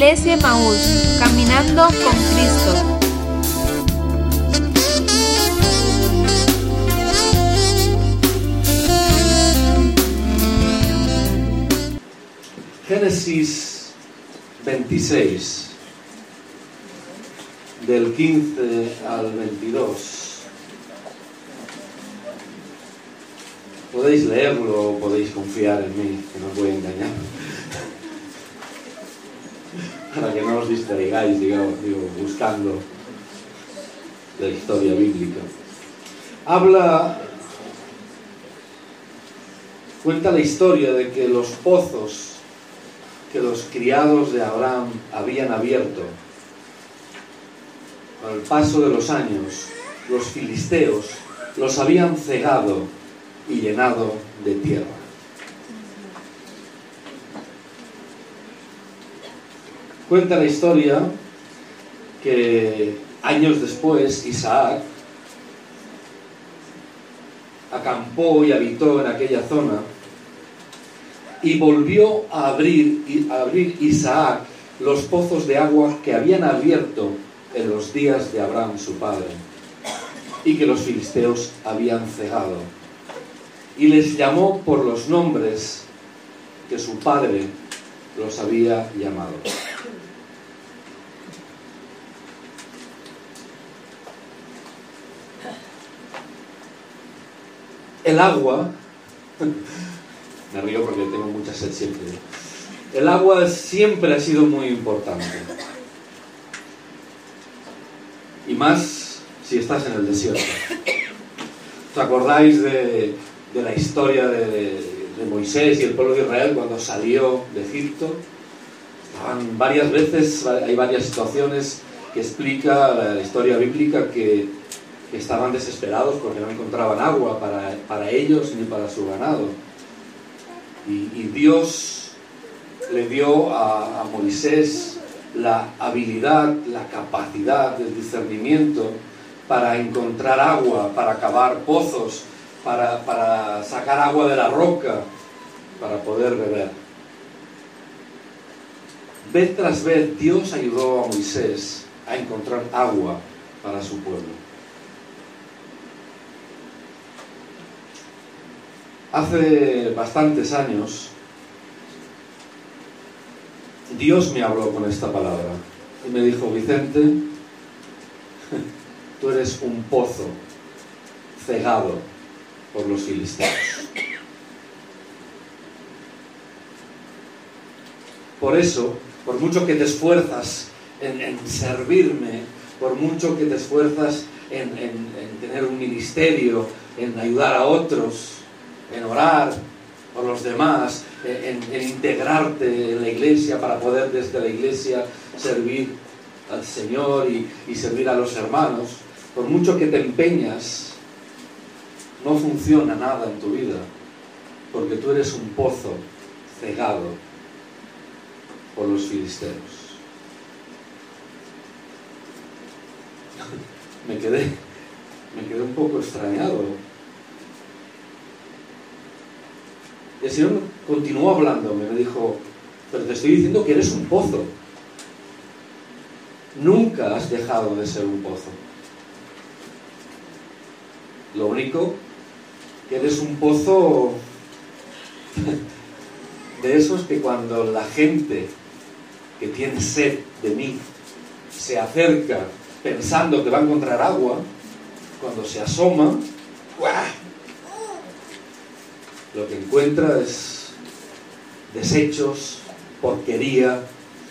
Iglesia Emaús, caminando con Cristo. Génesis 26, del 15 al 22. Podéis leerlo o podéis confiar en mí, que no os voy a engañar. Para que no os distraigáis, digo, buscando la historia bíblica. Cuenta la historia de que los pozos que los criados de Abraham habían abierto, con el paso de los años, los filisteos los habían cegado y llenado de tierra. Cuenta la historia que años después Isaac acampó y habitó en aquella zona y volvió a abrir Isaac los pozos de agua que habían abierto en los días de Abraham su padre y que los filisteos habían cegado, y les llamó por los nombres que su padre los había llamado. El agua, me río porque tengo mucha sed siempre. El agua siempre ha sido muy importante. Y más si estás en el desierto. ¿Os acordáis de la historia de Moisés y el pueblo de Israel cuando salió de Egipto? Estaban varias veces, hay varias situaciones que explica la historia bíblica que estaban desesperados porque no encontraban agua para ellos ni para su ganado. Y Dios le dio a Moisés la habilidad, la capacidad del discernimiento para encontrar agua, para cavar pozos, para sacar agua de la roca, para poder beber. Vez tras vez Dios ayudó a Moisés a encontrar agua para su pueblo. Hace bastantes años Dios me habló con esta palabra y me dijo: Vicente, tú eres un pozo cegado por los filisteos. Por eso, por mucho que te esfuerzas en servirme, por mucho que te esfuerzas en tener un ministerio, en ayudar a otros, en orar por los demás, en integrarte en la iglesia para poder desde la iglesia servir al Señor y servir a los hermanos, por mucho que te empeñas, no funciona nada en tu vida, porque tú eres un pozo cegado por los filisteos. Me quedé un poco extrañado. El Señor continuó hablándome, me dijo: pero te estoy diciendo que eres un pozo. Nunca has dejado de ser un pozo. Lo único que eres un pozo de esos que cuando la gente que tiene sed de mí se acerca pensando que va a encontrar agua, cuando se asoma, ¡guau!, lo que encuentra es desechos, porquería.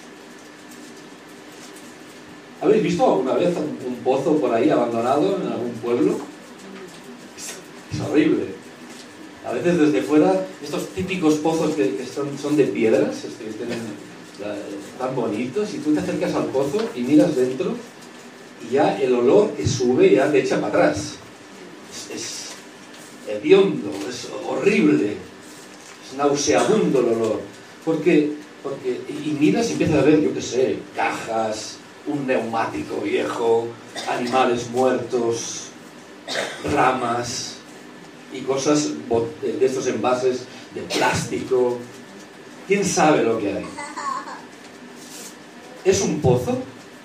¿Habéis visto alguna vez un pozo por ahí abandonado en algún pueblo? Es horrible. A veces desde fuera, estos típicos pozos que son de piedras, que tienen tan bonitos, y tú te acercas al pozo y miras dentro y ya el olor que sube ya te echa para atrás. Es hediondo, es horrible, es nauseabundo el olor, porque y miras y empiezas a ver, yo qué sé, cajas, un neumático viejo, animales muertos, ramas y cosas de estos envases de plástico. ¿Quién sabe lo que hay? ¿Es un pozo?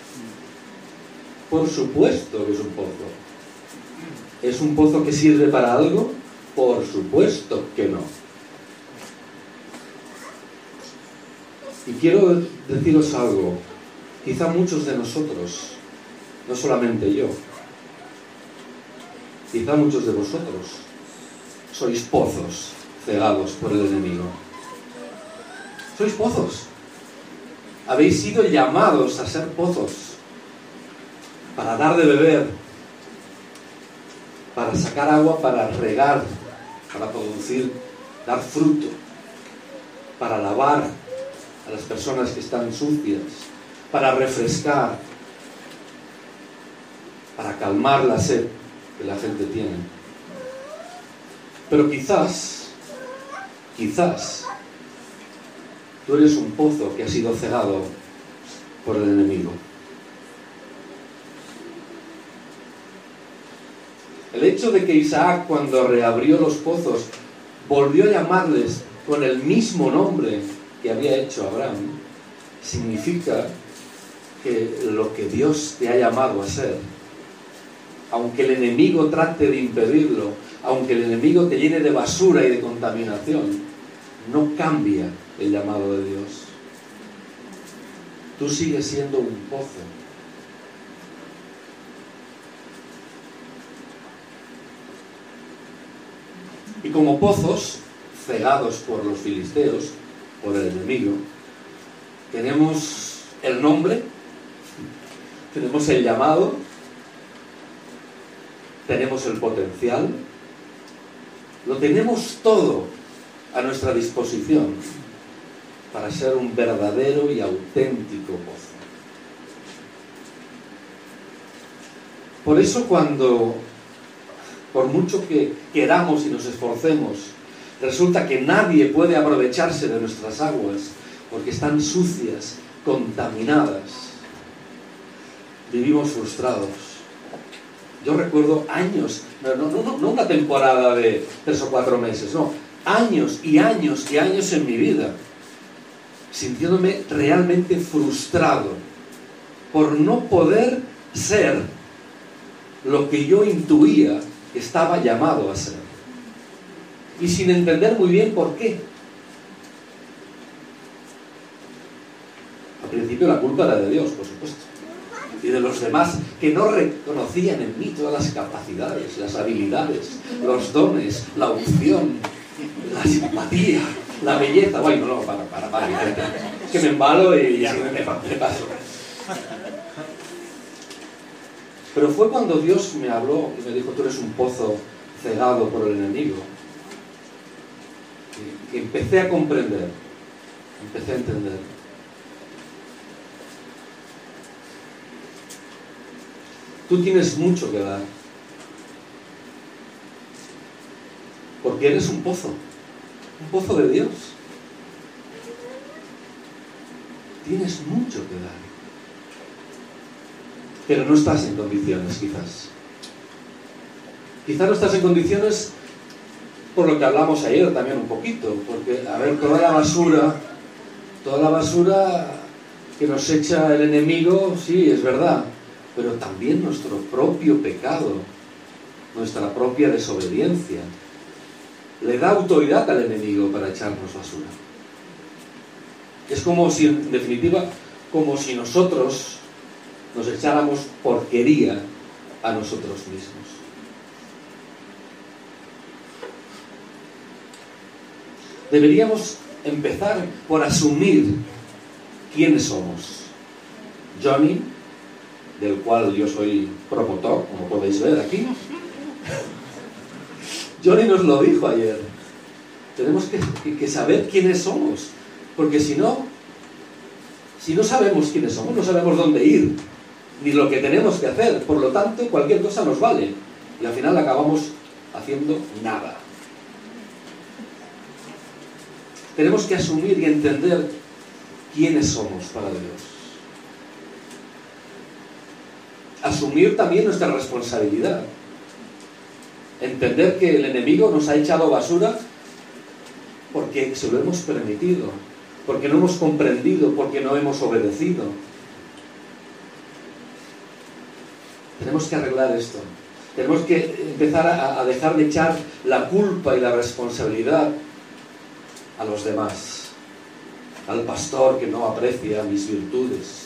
Por supuesto que es un pozo. ¿Es un pozo que sirve para algo? Por supuesto que no. Y quiero deciros algo. Quizá muchos de nosotros, no solamente yo, quizá muchos de vosotros, sois pozos cegados por el enemigo. Sois pozos. Habéis sido llamados a ser pozos para dar de beber, para sacar agua, para regar, para producir, dar fruto, para lavar a las personas que están sucias, para refrescar, para calmar la sed que la gente tiene. Pero quizás, tú eres un pozo que ha sido cegado por el enemigo. El hecho de que Isaac, cuando reabrió los pozos, volvió a llamarles con el mismo nombre que había hecho Abraham, significa que lo que Dios te ha llamado a ser, aunque el enemigo trate de impedirlo, aunque el enemigo te llene de basura y de contaminación, no cambia el llamado de Dios. Tú sigues siendo un pozo. Y como pozos, cegados por los filisteos, por el enemigo, tenemos el nombre, tenemos el llamado, tenemos el potencial, lo tenemos todo a nuestra disposición para ser un verdadero y auténtico pozo. Por eso cuando, por mucho que queramos y nos esforcemos, resulta que nadie puede aprovecharse de nuestras aguas porque están sucias, contaminadas, vivimos frustrados. Yo recuerdo años, no una temporada de 3 o 4 meses, no, años y años y años en mi vida, sintiéndome realmente frustrado por no poder ser lo que yo intuía que estaba llamado a ser. Y sin entender muy bien por qué. Al principio la culpa era de Dios, por supuesto, y de los demás que no reconocían en mí todas las capacidades, las habilidades, los dones, la unción, la simpatía, la belleza. Bueno, no, para, es que me embalo y me paso. Pero fue cuando Dios me habló y me dijo: tú eres un pozo cegado por el enemigo, que empecé a comprender, empecé a entender. Tú tienes mucho que dar, porque eres un pozo de Dios. Tienes mucho que dar, pero no estás en condiciones, quizás. Quizás no estás en condiciones por lo que hablamos ayer también un poquito, porque, a ver, toda la basura que nos echa el enemigo, sí, es verdad, pero también nuestro propio pecado, nuestra propia desobediencia, le da autoridad al enemigo para echarnos basura. Es como si, en definitiva, como si nosotros nos echáramos porquería a nosotros mismos. Deberíamos empezar por asumir quiénes somos. Johnny, del cual yo soy promotor, como podéis ver aquí, Johnny nos lo dijo ayer. Tenemos que saber quiénes somos, porque si no sabemos quiénes somos, no sabemos dónde ir, ni lo que tenemos que hacer. Por lo tanto, cualquier cosa nos vale, y al final acabamos haciendo nada. Tenemos que asumir y entender quiénes somos para Dios. Asumir también nuestra responsabilidad. Entender que el enemigo nos ha echado basura porque se lo hemos permitido, porque no hemos comprendido, porque no hemos obedecido. Tenemos que arreglar esto. Tenemos que empezar a dejar de echar la culpa y la responsabilidad a los demás, al pastor que no aprecia mis virtudes.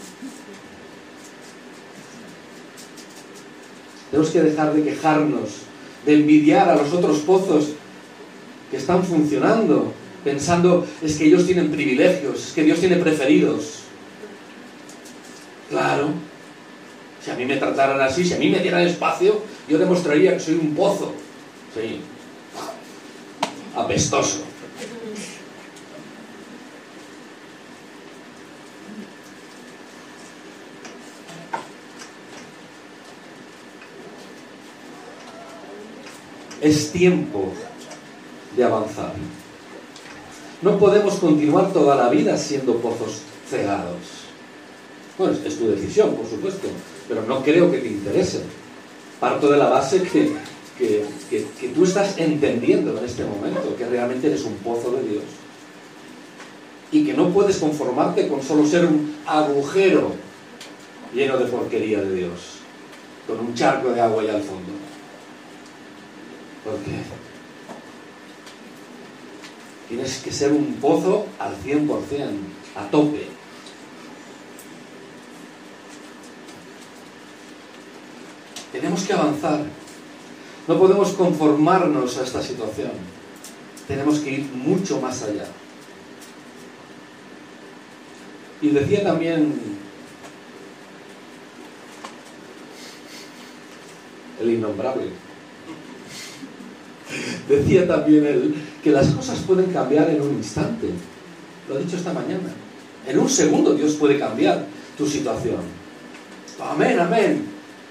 Tenemos que dejar de quejarnos, de envidiar a los otros pozos que están funcionando, pensando, es que ellos tienen privilegios, es que Dios tiene preferidos. Claro, si a mí me trataran así, si a mí me dieran espacio, yo demostraría que soy un pozo. Sí, apestoso. Es tiempo de avanzar. No podemos continuar toda la vida siendo pozos cegados. Bueno, es tu decisión, por supuesto, pero no creo que te interese. Parto de la base que tú estás entendiendo en este momento que realmente eres un pozo de Dios y que no puedes conformarte con solo ser un agujero lleno de porquería de Dios, con un charco de agua allá al fondo. ¿Por qué? Tienes que ser un pozo al 100%, a tope. Tenemos que avanzar. No podemos conformarnos a esta situación. Tenemos que ir mucho más allá. Y decía también el innombrable. Decía también él que las cosas pueden cambiar en un instante. Lo he dicho esta mañana. En un segundo Dios puede cambiar tu situación. Amén, amén.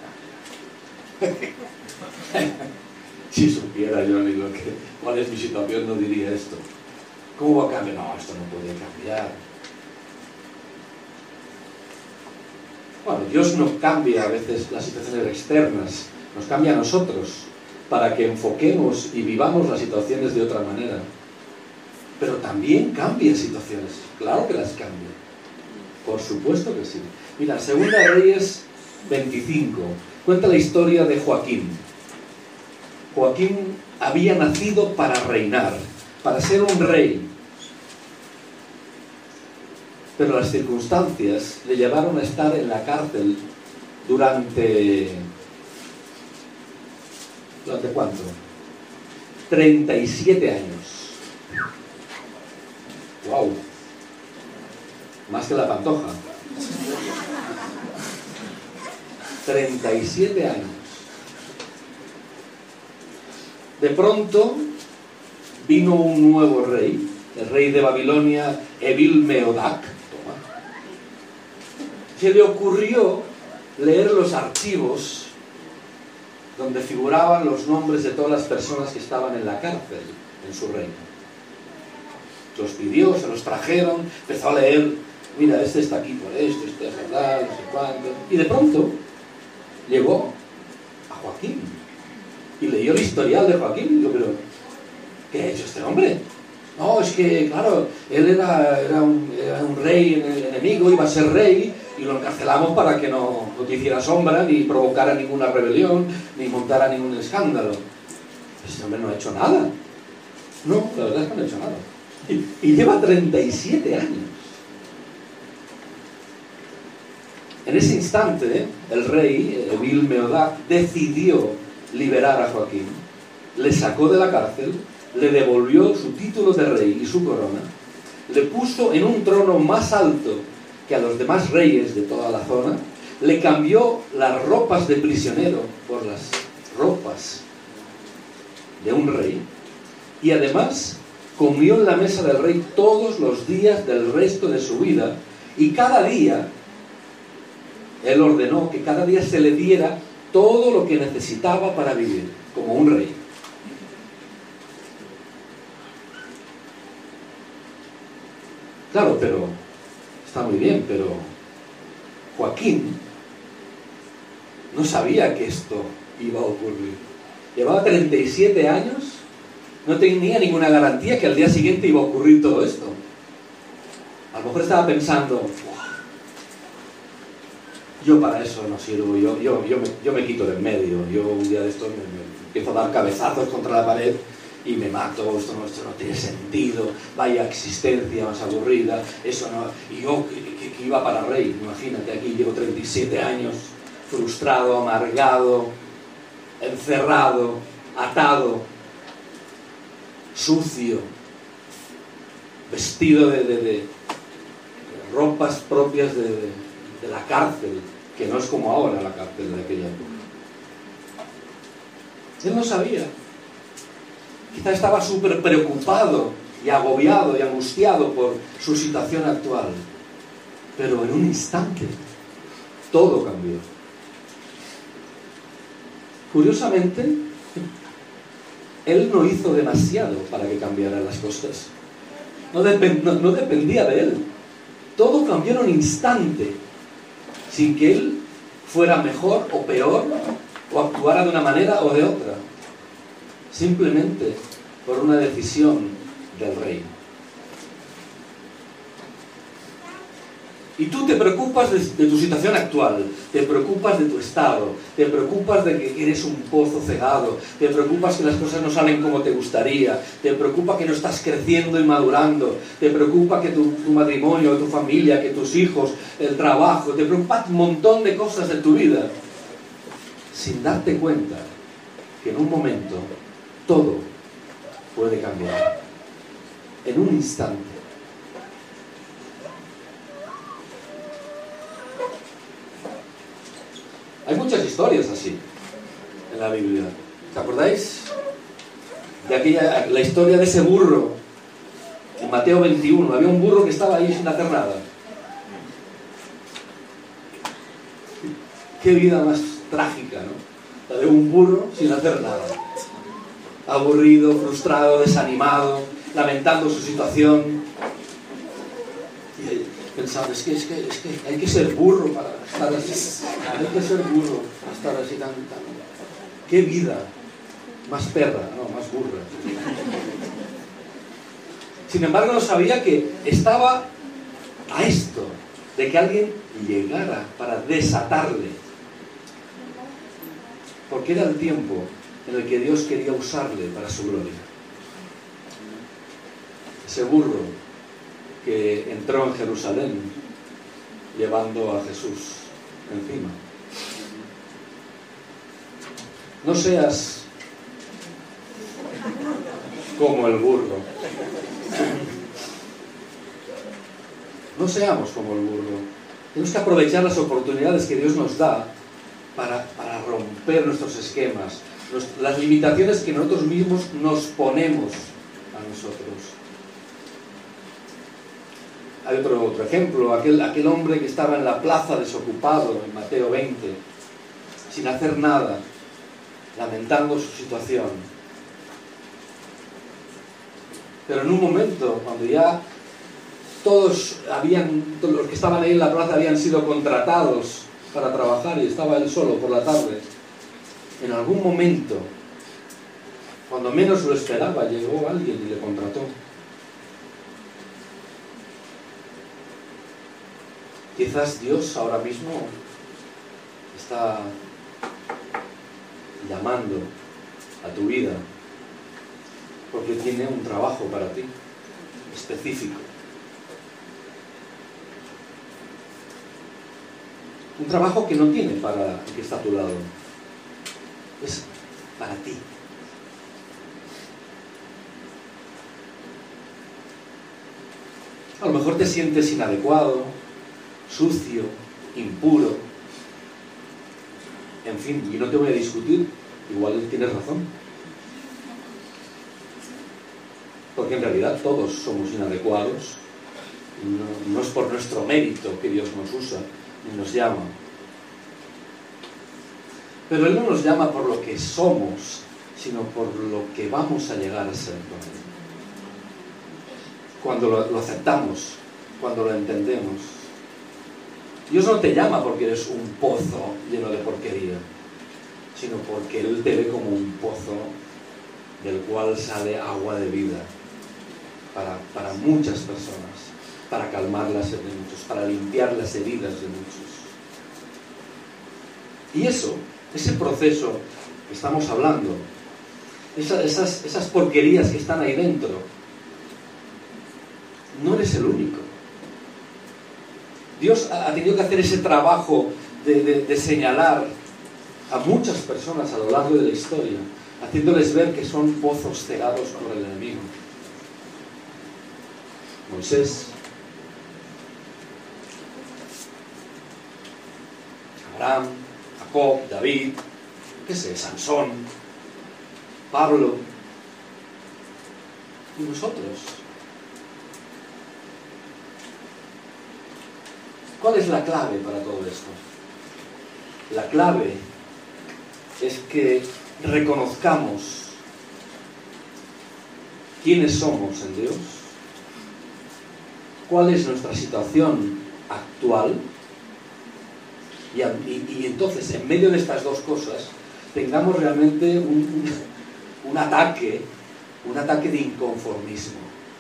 Si supiera yo ni cuál es mi situación, no diría esto. ¿Cómo va a cambiar? No, esto no puede cambiar. Bueno, Dios no cambia a veces las situaciones externas, nos cambia a nosotros para que enfoquemos y vivamos las situaciones de otra manera. Pero también cambia situaciones, claro que las cambia. Por supuesto que sí. Mira, Segunda Reyes 25 cuenta la historia de Joaquín. Joaquín había nacido para reinar, para ser un rey. Pero las circunstancias le llevaron a estar en la cárcel ¿durante cuánto? 37 años. ¡Wow! Más que la Pantoja. 37 años. De pronto vino un nuevo rey, el rey de Babilonia, Evil-Merodach. Se le ocurrió leer los archivos donde figuraban los nombres de todas las personas que estaban en la cárcel en su reino. Los pidió, se los trajeron, empezó a leer, mira, este está aquí por esto, este es verdad, no sé cuánto. Y de pronto llegó a Joaquín y leyó el historial de Joaquín y dijo, pero ¿qué ha hecho este hombre? No, es que, claro, él era un rey enemigo, iba a ser rey, y lo encarcelamos para que no te hiciera sombra, ni provocara ninguna rebelión, ni montara ningún escándalo. Este hombre no ha hecho nada. No, la verdad es que no ha hecho nada. Y lleva 37 años. En ese instante, el rey, Evil-Merodach, decidió liberar a Joaquín, le sacó de la cárcel, le devolvió su título de rey y su corona, le puso en un trono más alto que a los demás reyes de toda la zona, le cambió las ropas de prisionero por las ropas de un rey, y además comió en la mesa del rey todos los días del resto de su vida, y cada día él ordenó que cada día se le diera todo lo que necesitaba para vivir, como un rey. Claro, pero está muy bien, pero Joaquín no sabía que esto iba a ocurrir. Llevaba 37 años, no tenía ninguna garantía que al día siguiente iba a ocurrir todo esto. A lo mejor estaba pensando, Yo para eso no sirvo, yo me quito del medio. Yo un día de estos me empiezo a dar cabezazos contra la pared y me mato. Esto no tiene sentido, vaya existencia más aburrida, eso no. Y yo que iba para rey, imagínate, aquí llevo 37 años, frustrado, amargado, encerrado, atado, sucio, vestido de ropas propias de la cárcel, que no es como ahora la cárcel de aquella época. Él no sabía. Quizá estaba súper preocupado y agobiado y angustiado por su situación actual. Pero en un instante, todo cambió. Curiosamente, él no hizo demasiado para que cambiaran las cosas. No dependía de él. Todo cambió en un instante, sin que él fuera mejor o peor, o actuara de una manera o de otra. Simplemente por una decisión del rey. Y tú te preocupas de tu situación actual, te preocupas de tu estado, te preocupas de que eres un pozo cegado, te preocupas que las cosas no salen como te gustaría, te preocupa que no estás creciendo y madurando, te preocupa que tu matrimonio, tu familia, que tus hijos, el trabajo, te preocupa un montón de cosas de tu vida, sin darte cuenta que en un momento todo puede cambiar, en un instante. Hay muchas historias así en la Biblia. ¿Os acordáis de la historia de ese burro? En Mateo 21, había un burro que estaba ahí sin hacer nada. Qué vida más trágica, ¿no? La de un burro sin hacer nada. Aburrido, frustrado, desanimado, lamentando su situación. Pensaba, es que hay que ser burro para estar así. Hay que ser burro para estar así tan. ¡Qué vida! Más perra, no, más burra. Sin embargo, no sabía que estaba a esto, de que alguien llegara para desatarle. Porque era el tiempo en el que Dios quería usarle para su gloria. Ese burro que entró en Jerusalén llevando a Jesús encima. No seas como el burro. No seamos como el burro. Tenemos que aprovechar las oportunidades que Dios nos da para romper nuestros esquemas, las limitaciones que nosotros mismos nos ponemos a nosotros. Hay otro ejemplo, aquel hombre que estaba en la plaza desocupado, en Mateo 20, sin hacer nada, lamentando su situación. Pero en un momento, cuando ya todos los que estaban ahí en la plaza habían sido contratados para trabajar y estaba él solo por la tarde, en algún momento, cuando menos lo esperaba, llegó alguien y le contrató. Quizás Dios ahora mismo está llamando a tu vida porque tiene un trabajo para ti, específico. Un trabajo que no tiene para el que está a tu lado. Es para ti. A lo mejor te sientes inadecuado, sucio, impuro, en fin, y no te voy a discutir, igual tienes razón, porque en realidad todos somos inadecuados, no es por nuestro mérito que Dios nos usa ni nos llama, pero Él no nos llama por lo que somos, sino por lo que vamos a llegar a ser con Él. Cuando lo aceptamos, cuando lo entendemos. Dios no te llama porque eres un pozo lleno de porquería, sino porque Él te ve como un pozo del cual sale agua de vida para muchas personas, para calmar las sed de muchos, para limpiar las heridas de muchos. Y ese proceso que estamos hablando, esas porquerías que están ahí dentro, no eres el único. Dios ha tenido que hacer ese trabajo de señalar a muchas personas a lo largo de la historia, haciéndoles ver que son pozos cegados por el enemigo. Moisés, Abraham, Jacob, David, Sansón, Pablo y nosotros. ¿Cuál es la clave para todo esto? La clave es que reconozcamos quiénes somos en Dios, cuál es nuestra situación actual, y entonces, en medio de estas dos cosas, tengamos realmente un ataque de inconformismo.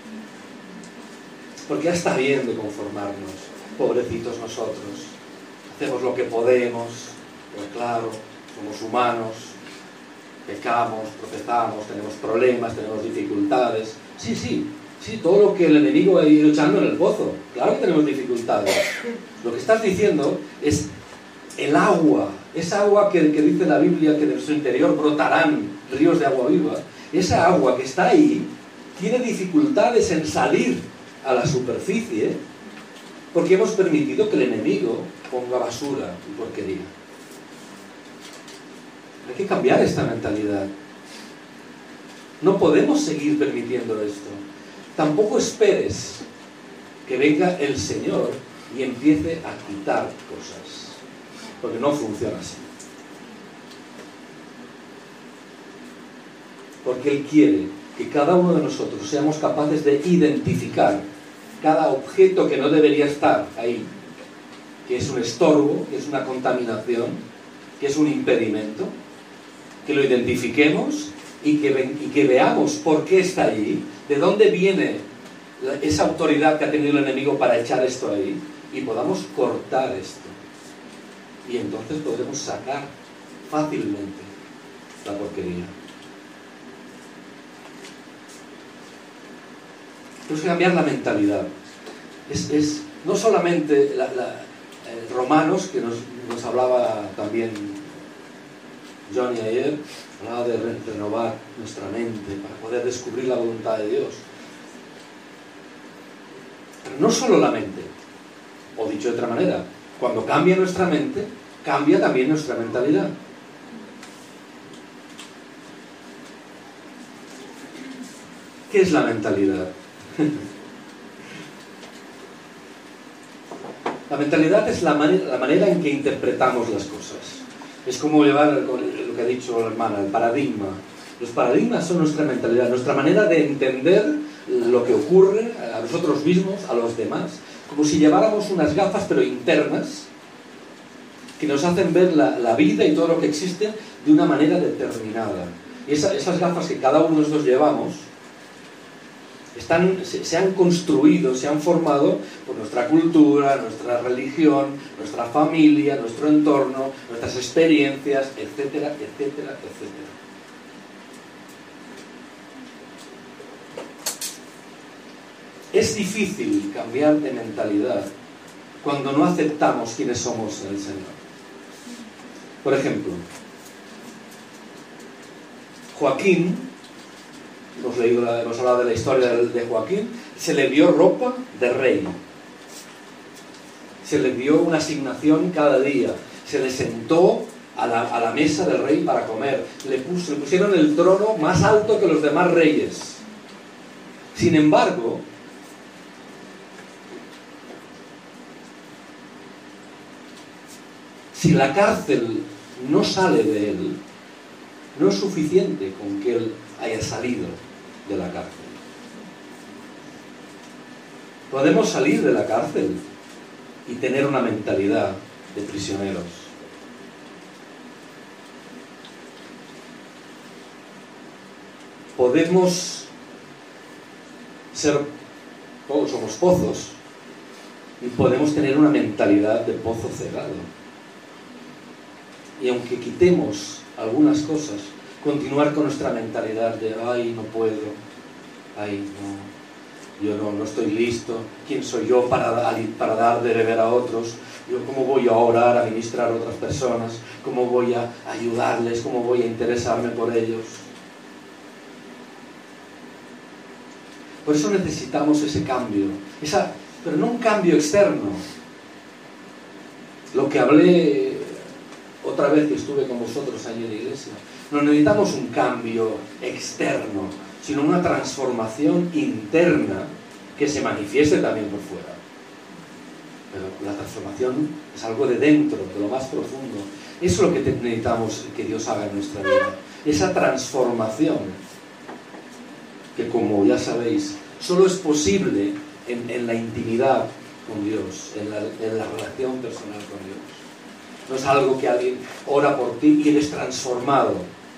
Porque ya está bien de conformarnos, pobrecitos nosotros, hacemos lo que podemos, pero claro, somos humanos, pecamos, tropezamos, tenemos problemas, tenemos dificultades. Sí, todo lo que el enemigo ha ido echando en el pozo, claro que tenemos dificultades. Lo que estás diciendo es el agua, esa agua que dice la Biblia que de su interior brotarán ríos de agua viva. Esa agua que está ahí tiene dificultades en salir a la superficie porque hemos permitido que el enemigo ponga basura y porquería. Hay que cambiar esta mentalidad. No podemos seguir permitiendo esto. Tampoco esperes que venga el Señor y empiece a quitar cosas, porque no funciona así. Porque Él quiere que cada uno de nosotros seamos capaces de identificar cada objeto que no debería estar ahí, que es un estorbo, que es una contaminación, que es un impedimento, que lo identifiquemos y que veamos por qué está allí, de dónde viene esa autoridad que ha tenido el enemigo para echar esto ahí, y podamos cortar esto. Y entonces podremos sacar fácilmente la porquería. Tenemos que cambiar la mentalidad. Es no solamente Romanos, que nos hablaba también Johnny ayer, hablaba de renovar nuestra mente para poder descubrir la voluntad de Dios. Pero no solo la mente, o dicho de otra manera, cuando cambia nuestra mente, cambia también nuestra mentalidad. ¿Qué es la mentalidad? La mentalidad es la manera en que interpretamos las cosas. Es como llevar lo que ha dicho la hermana, el paradigma. Los paradigmas son nuestra mentalidad, nuestra manera de entender lo que ocurre a nosotros mismos, a los demás, como si lleváramos unas gafas pero internas que nos hacen ver la vida y todo lo que existe de una manera determinada. Y esas gafas que cada uno de nosotros llevamos se han construido, se han formado por nuestra cultura, nuestra religión, nuestra familia, nuestro entorno, nuestras experiencias, etcétera, etcétera, etcétera. Es difícil cambiar de mentalidad cuando no aceptamos quiénes somos en el Señor. Por ejemplo, Joaquín, hemos hablado de la historia de Joaquín, se le dio ropa de rey, se le dio una asignación cada día, se le sentó a la mesa del rey para comer, le pusieron el trono más alto que los demás reyes. Sin embargo, si la cárcel no sale de él, no es suficiente con que él haya salido de la cárcel. Podemos salir de la cárcel y tener una mentalidad de prisioneros. Podemos ser, todos somos pozos, y podemos tener una mentalidad de pozo cegado. y aunque quitemos algunas cosas, continuar con nuestra mentalidad de ay, no puedo, ay, no, yo no estoy listo, ¿quién soy yo para dar de beber a otros? Yo, ¿cómo voy a orar, a ministrar a otras personas? ¿Cómo voy a ayudarles? ¿Cómo voy a interesarme por ellos? Por eso necesitamos ese cambio, pero no un cambio externo. Lo que hablé otra vez que estuve con vosotros allí en la iglesia, no necesitamos un cambio externo, sino una transformación interna que se manifieste también por fuera. Pero la transformación es algo de dentro, de lo más profundo. Eso es lo que necesitamos que Dios haga en nuestra vida. Esa transformación, que como ya sabéis, solo es posible en la intimidad con Dios, en la relación personal con Dios. No es algo que alguien ora por ti y eres transformado.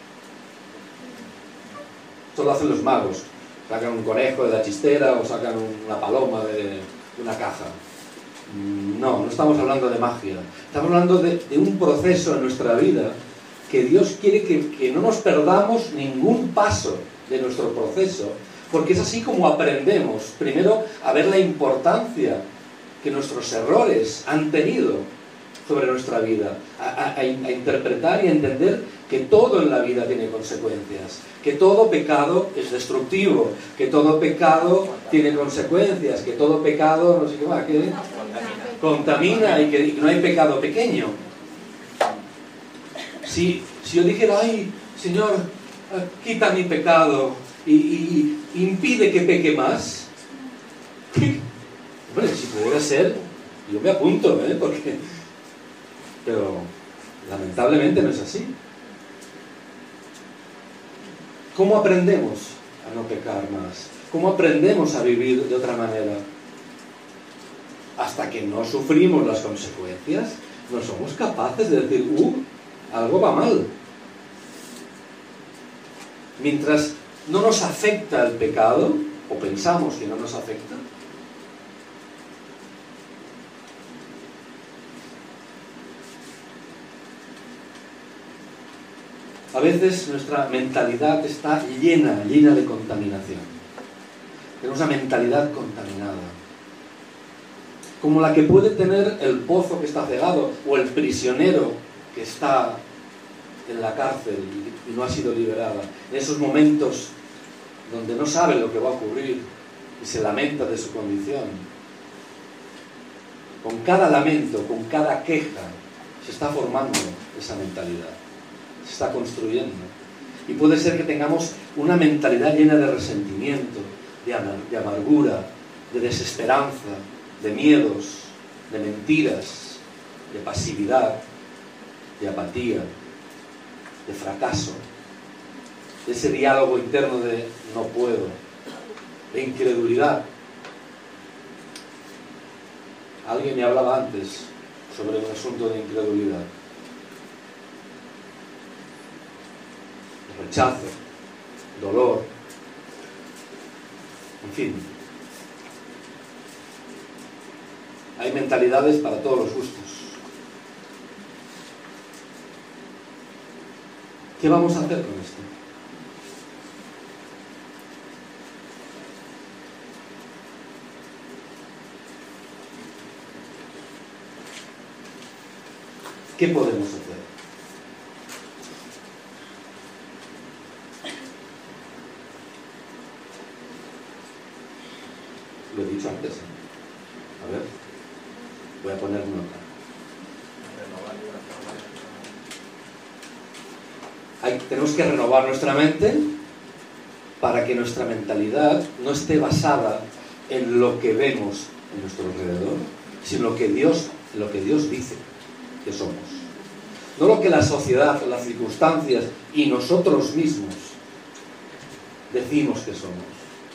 Esto lo hacen los magos. Sacan un conejo de la chistera o sacan una paloma de una caja. No estamos hablando de magia. Estamos hablando de un proceso en nuestra vida que Dios quiere que no nos perdamos ningún paso de nuestro proceso, porque es así como aprendemos, primero, a ver la importancia que nuestros errores han tenido sobre nuestra vida, a interpretar y a entender que todo en la vida tiene consecuencias, que todo pecado es destructivo, que todo pecado tiene consecuencias, que todo pecado, no sé qué más, que contamina y que no hay pecado pequeño. Si yo dijera, ay, Señor, quita mi pecado y impide que peque más, bueno, si pudiera ser, yo me apunto, pero lamentablemente no es así. ¿Cómo aprendemos a no pecar más? ¿Cómo aprendemos a vivir de otra manera? Hasta que no sufrimos las consecuencias, no somos capaces de decir, algo va mal. Mientras no nos afecta el pecado, o pensamos que no nos afecta, a veces nuestra mentalidad está llena de contaminación. Tenemos una mentalidad contaminada, como la que puede tener el pozo que está cegado o el prisionero que está en la cárcel y no ha sido liberada. En esos momentos donde no sabe lo que va a ocurrir y se lamenta de su condición. Con cada lamento, con cada queja, se está formando esa mentalidad. Se está construyendo. Y puede ser que tengamos una mentalidad llena de resentimiento, de amargura, de desesperanza, de miedos, de mentiras, de pasividad, de apatía, de fracaso, de ese diálogo interno de no puedo, de incredulidad. Alguien me hablaba antes sobre un asunto de incredulidad. Rechazo, dolor, en fin. Hay mentalidades para todos los gustos. ¿Qué vamos a hacer con esto? ¿Qué podemos hacer? Lo he dicho antes. A ver, voy a poner nota. Tenemos que renovar nuestra mente para que nuestra mentalidad no esté basada en lo que vemos en nuestro alrededor, sino lo que Dios dice que somos. No lo que la sociedad, las circunstancias y nosotros mismos decimos que somos.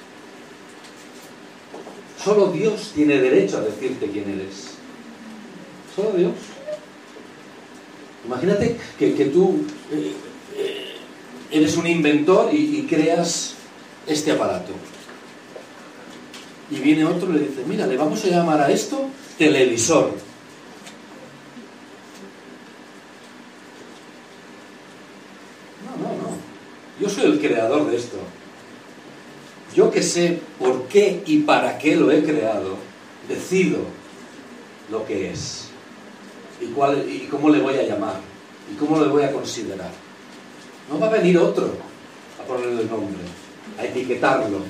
Solo Dios tiene derecho a decirte quién eres. Solo Dios. Imagínate que tú eres un inventor y creas este aparato. Y viene otro y le dice, mira, le vamos a llamar a esto televisor. Yo soy el creador de esto. Yo que sé por qué y para qué lo he creado, decido lo que es. Y cómo le voy a llamar. Y cómo le voy a considerar. No va a venir otro a ponerle el nombre, a etiquetarlo.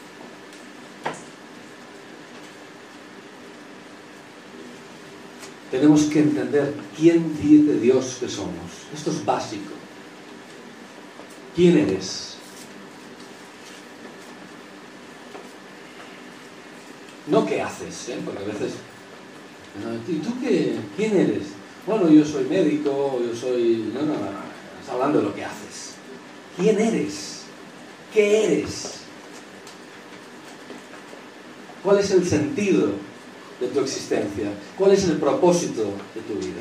Tenemos que entender quién dice Dios que somos. Esto es básico. ¿Quién eres? No qué haces, porque a veces... ¿Y tú qué? ¿Quién eres? Bueno, yo soy médico, yo soy... No. Estás hablando de lo que haces. ¿Quién eres? ¿Qué eres? ¿Cuál es el sentido de tu existencia? ¿Cuál es el propósito de tu vida?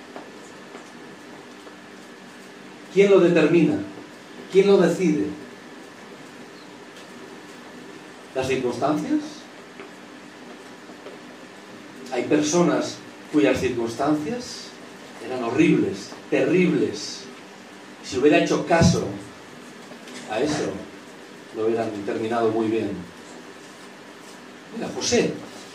¿Quién lo determina? ¿Quién lo decide? ¿Las circunstancias? Hay personas cuyas circunstancias eran horribles, terribles. Si hubiera hecho caso a eso, lo hubieran terminado muy bien. Mira, José.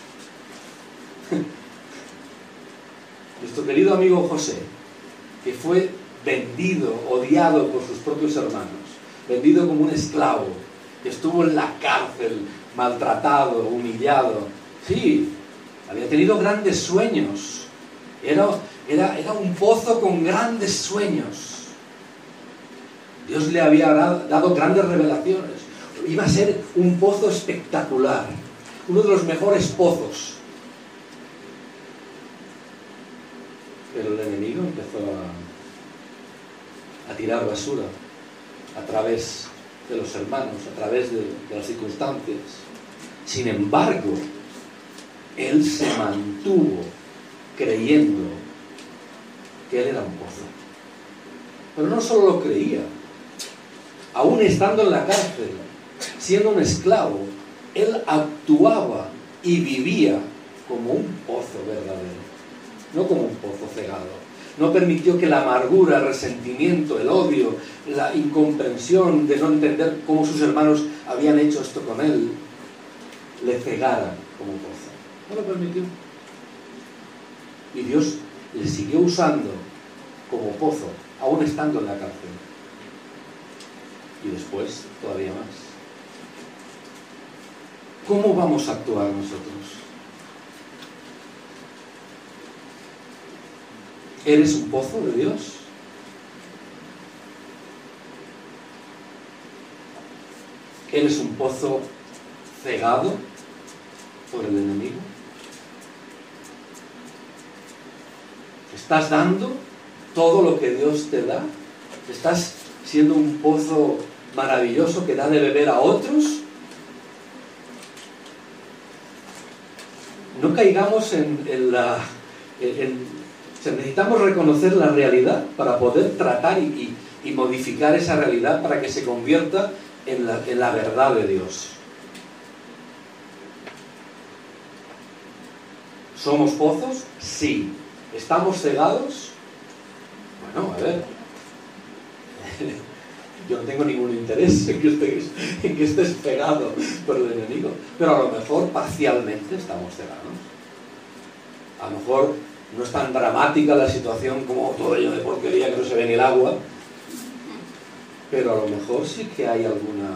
Nuestro querido amigo José, que fue vendido, odiado por sus propios hermanos, vendido como un esclavo, que estuvo en la cárcel, maltratado, humillado. Sí, había tenido grandes sueños. Era un pozo con grandes sueños. Dios le había dado grandes revelaciones. Iba a ser un pozo espectacular, uno de los mejores pozos. Pero el enemigo empezó a tirar basura a través de los hermanos, a través de las circunstancias. Sin embargo, él se mantuvo creyendo que él era un pozo. Pero no solo lo creía, aún estando en la cárcel, siendo un esclavo, él actuaba y vivía como un pozo verdadero, no como un pozo cegado. No permitió que la amargura, el resentimiento, el odio, la incomprensión de no entender cómo sus hermanos habían hecho esto con él, le cegara como pozo. No lo permitió. Y Dios le siguió usando como pozo, aún estando en la cárcel. Y después, todavía más. ¿Cómo vamos a actuar nosotros? ¿Eres un pozo de Dios? ¿Eres un pozo cegado por el enemigo? ¿Estás dando todo lo que Dios te da? ¿Estás siendo un pozo maravilloso que da de beber a otros? No caigamos necesitamos reconocer la realidad para poder tratar y modificar esa realidad para que se convierta en la verdad de Dios. ¿Somos pozos? Sí. ¿Estamos cegados? Bueno, a ver. Yo no tengo ningún interés en que estés cegado por el enemigo. Pero a lo mejor parcialmente estamos cegados. A lo mejor no es tan dramática la situación como todo ello de porquería que no se ve ni el agua. Pero a lo mejor sí que hay algún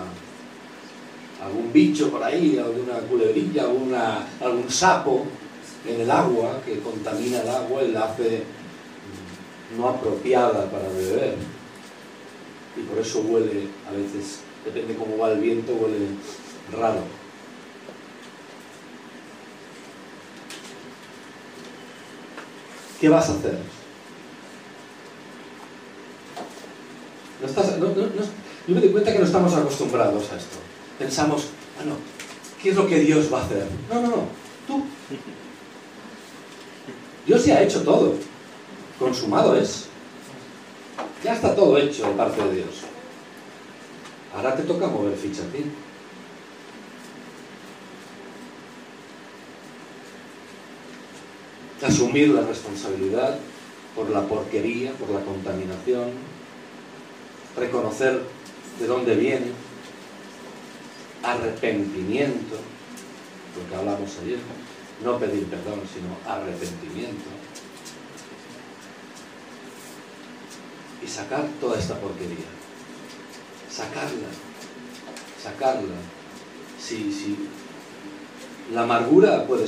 bicho por ahí, alguna culebrilla, algún sapo en el agua que contamina el agua y la hace no apropiada para beber. Y por eso huele, a veces, depende cómo va el viento, huele raro. ¿Qué vas a hacer? Yo me doy cuenta que no estamos acostumbrados a esto. Pensamos, bueno, ¿qué es lo que Dios va a hacer? No, tú. Dios ya ha hecho todo. Consumado es. Ya está todo hecho de parte de Dios. Ahora te toca mover ficha a ti. Asumir la responsabilidad por la porquería, por la contaminación. Reconocer ¿De dónde viene? Arrepentimiento, lo que hablamos ayer, no pedir perdón, sino arrepentimiento. Y sacar toda esta porquería. Sacarla. Si la amargura puede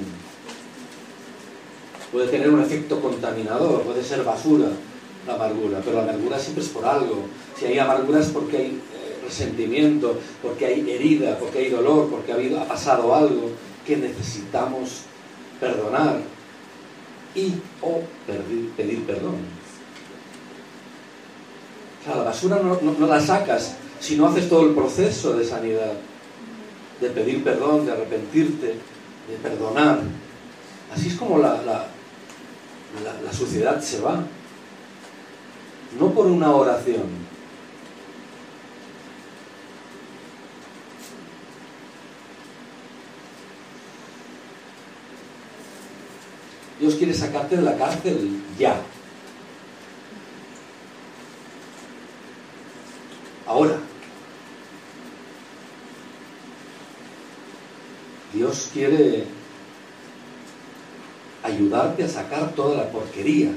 tener un efecto contaminador, puede ser basura la amargura, pero la amargura siempre es por algo. Si hay amargura es porque hay resentimiento, porque hay herida, porque hay dolor, porque ha pasado algo que necesitamos perdonar o pedir perdón. O sea, la basura no la sacas si no haces todo el proceso de sanidad, de pedir perdón, de arrepentirte, de perdonar. Así es como la suciedad se va. No por una oración. Dios quiere sacarte de la cárcel ya. Ahora. Dios quiere ayudarte a sacar toda la porquería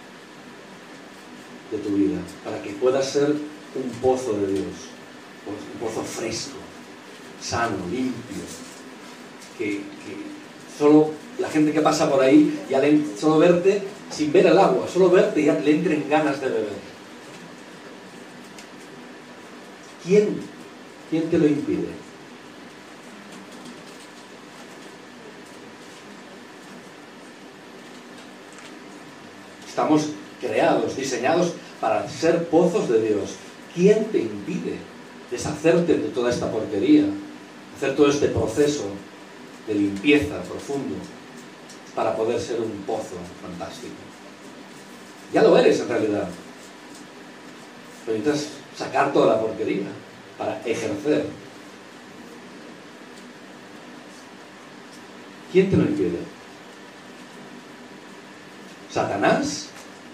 de tu vida, para que puedas ser un pozo de Dios, un pozo fresco, sano, limpio, que solo la gente que pasa por ahí, solo verte, sin ver el agua, solo verte ya le entren ganas de beber. ¿Quién te lo impide? Estamos creados, diseñados para ser pozos de Dios. ¿Quién te impide deshacerte de toda esta porquería? Hacer todo este proceso de limpieza profundo para poder ser un pozo fantástico. Ya lo eres en realidad. Pero necesitas sacar toda la porquería para ejercer. ¿Quién te lo impide? ¿Satanás?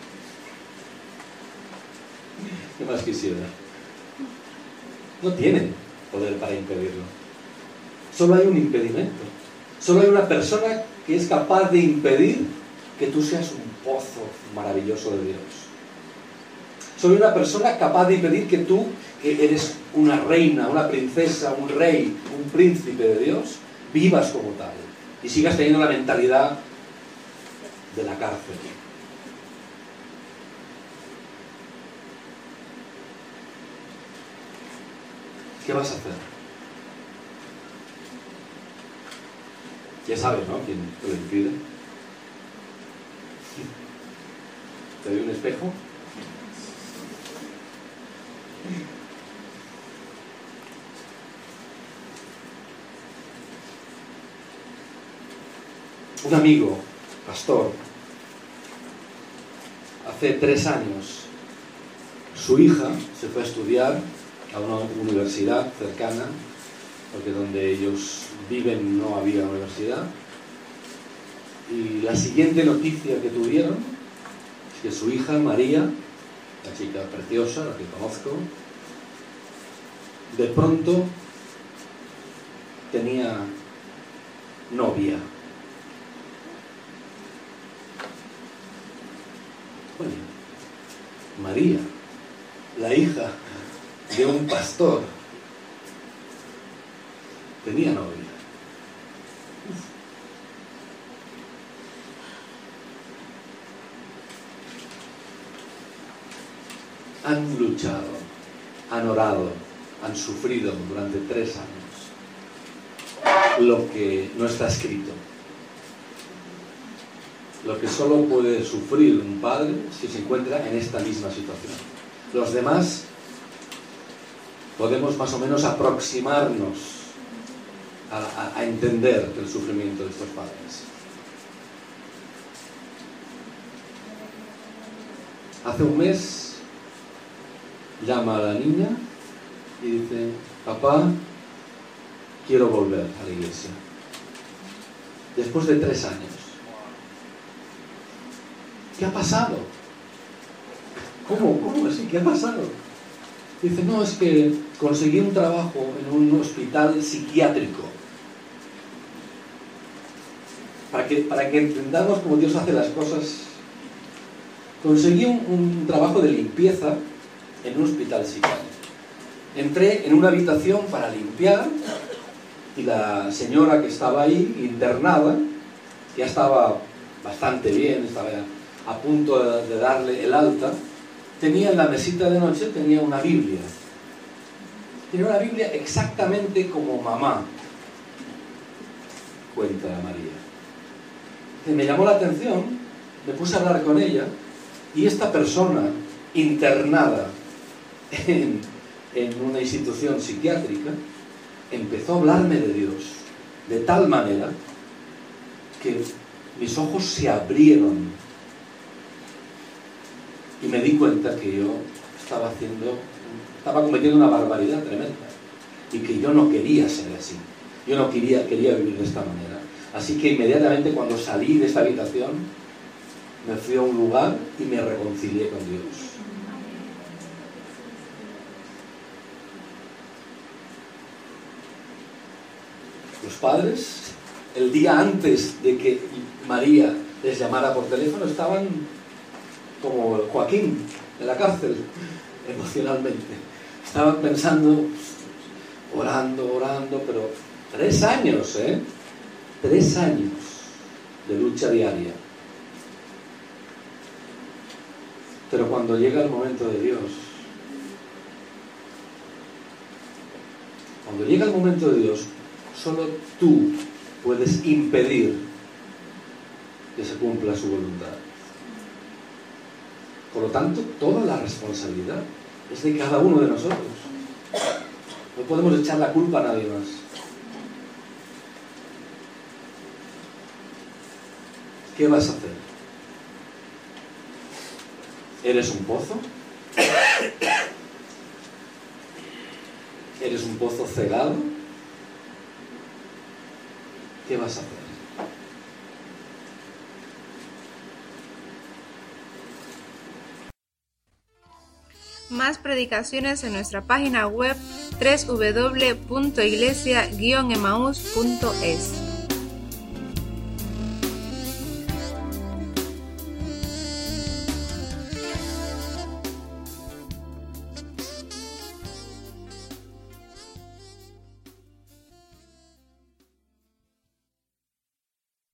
¿Qué más quisiera? No tiene poder para impedirlo. Solo hay un impedimento. Solo hay una persona que es capaz de impedir que tú seas un pozo maravilloso de Dios. Solo hay una persona capaz de impedir que tú, que eres una reina, una princesa, un rey, un príncipe de Dios, vivas como tal y sigas teniendo la mentalidad de la cárcel. ¿Qué vas a hacer? Ya sabes, ¿no? ¿Quién te lo impide? ¿Te doy un espejo? Un amigo, pastor, hace 3 años, su hija se fue a estudiar a una universidad cercana, porque donde ellos viven no había universidad, y la siguiente noticia que tuvieron es que su hija María, la chica preciosa, la que conozco, de pronto tenía novia. Bueno, María, la hija de un pastor, tenía novia. Han luchado, han orado, han sufrido durante 3 años lo que no está escrito. Lo que solo puede sufrir un padre si se encuentra en esta misma situación. Los demás podemos más o menos aproximarnos a entender el sufrimiento de estos padres. Hace un mes llama a la niña y dice: papá, quiero volver a la iglesia. Después de 3 años. ¿Qué ha pasado? ¿Cómo así? ¿Qué ha pasado? Dice, no, es que conseguí un trabajo en un hospital psiquiátrico. Para que entendamos cómo Dios hace las cosas, conseguí un trabajo de limpieza en un hospital psiquiátrico. Entré en una habitación para limpiar y la señora que estaba ahí, internada, ya estaba bastante bien, estaba a punto de darle el alta, tenía en la mesita de noche, tenía una Biblia. Tenía una Biblia exactamente como mamá, cuenta María. Y me llamó la atención, me puse a hablar con ella, y esta persona internada en una institución psiquiátrica empezó a hablarme de Dios de tal manera que mis ojos se abrieron y me di cuenta que yo estaba cometiendo una barbaridad tremenda y que yo no quería ser así, yo no quería vivir de esta manera. Así que inmediatamente cuando salí de esta habitación me fui a un lugar y me reconcilié con Dios. Los padres, el día antes de que María les llamara por teléfono, estaban como Joaquín en la cárcel, emocionalmente. Estaban pensando, orando, pero 3 años, 3 años de lucha diaria. Pero cuando llega el momento de Dios, solo tú puedes impedir que se cumpla su voluntad. Por lo tanto, toda la responsabilidad es de cada uno de nosotros. No podemos echar la culpa a nadie más. ¿Qué vas a hacer? ¿Eres un pozo? ¿Eres un pozo cegado? ¿Qué vas a hacer? Más predicaciones en nuestra página web www.iglesia-emaus.es.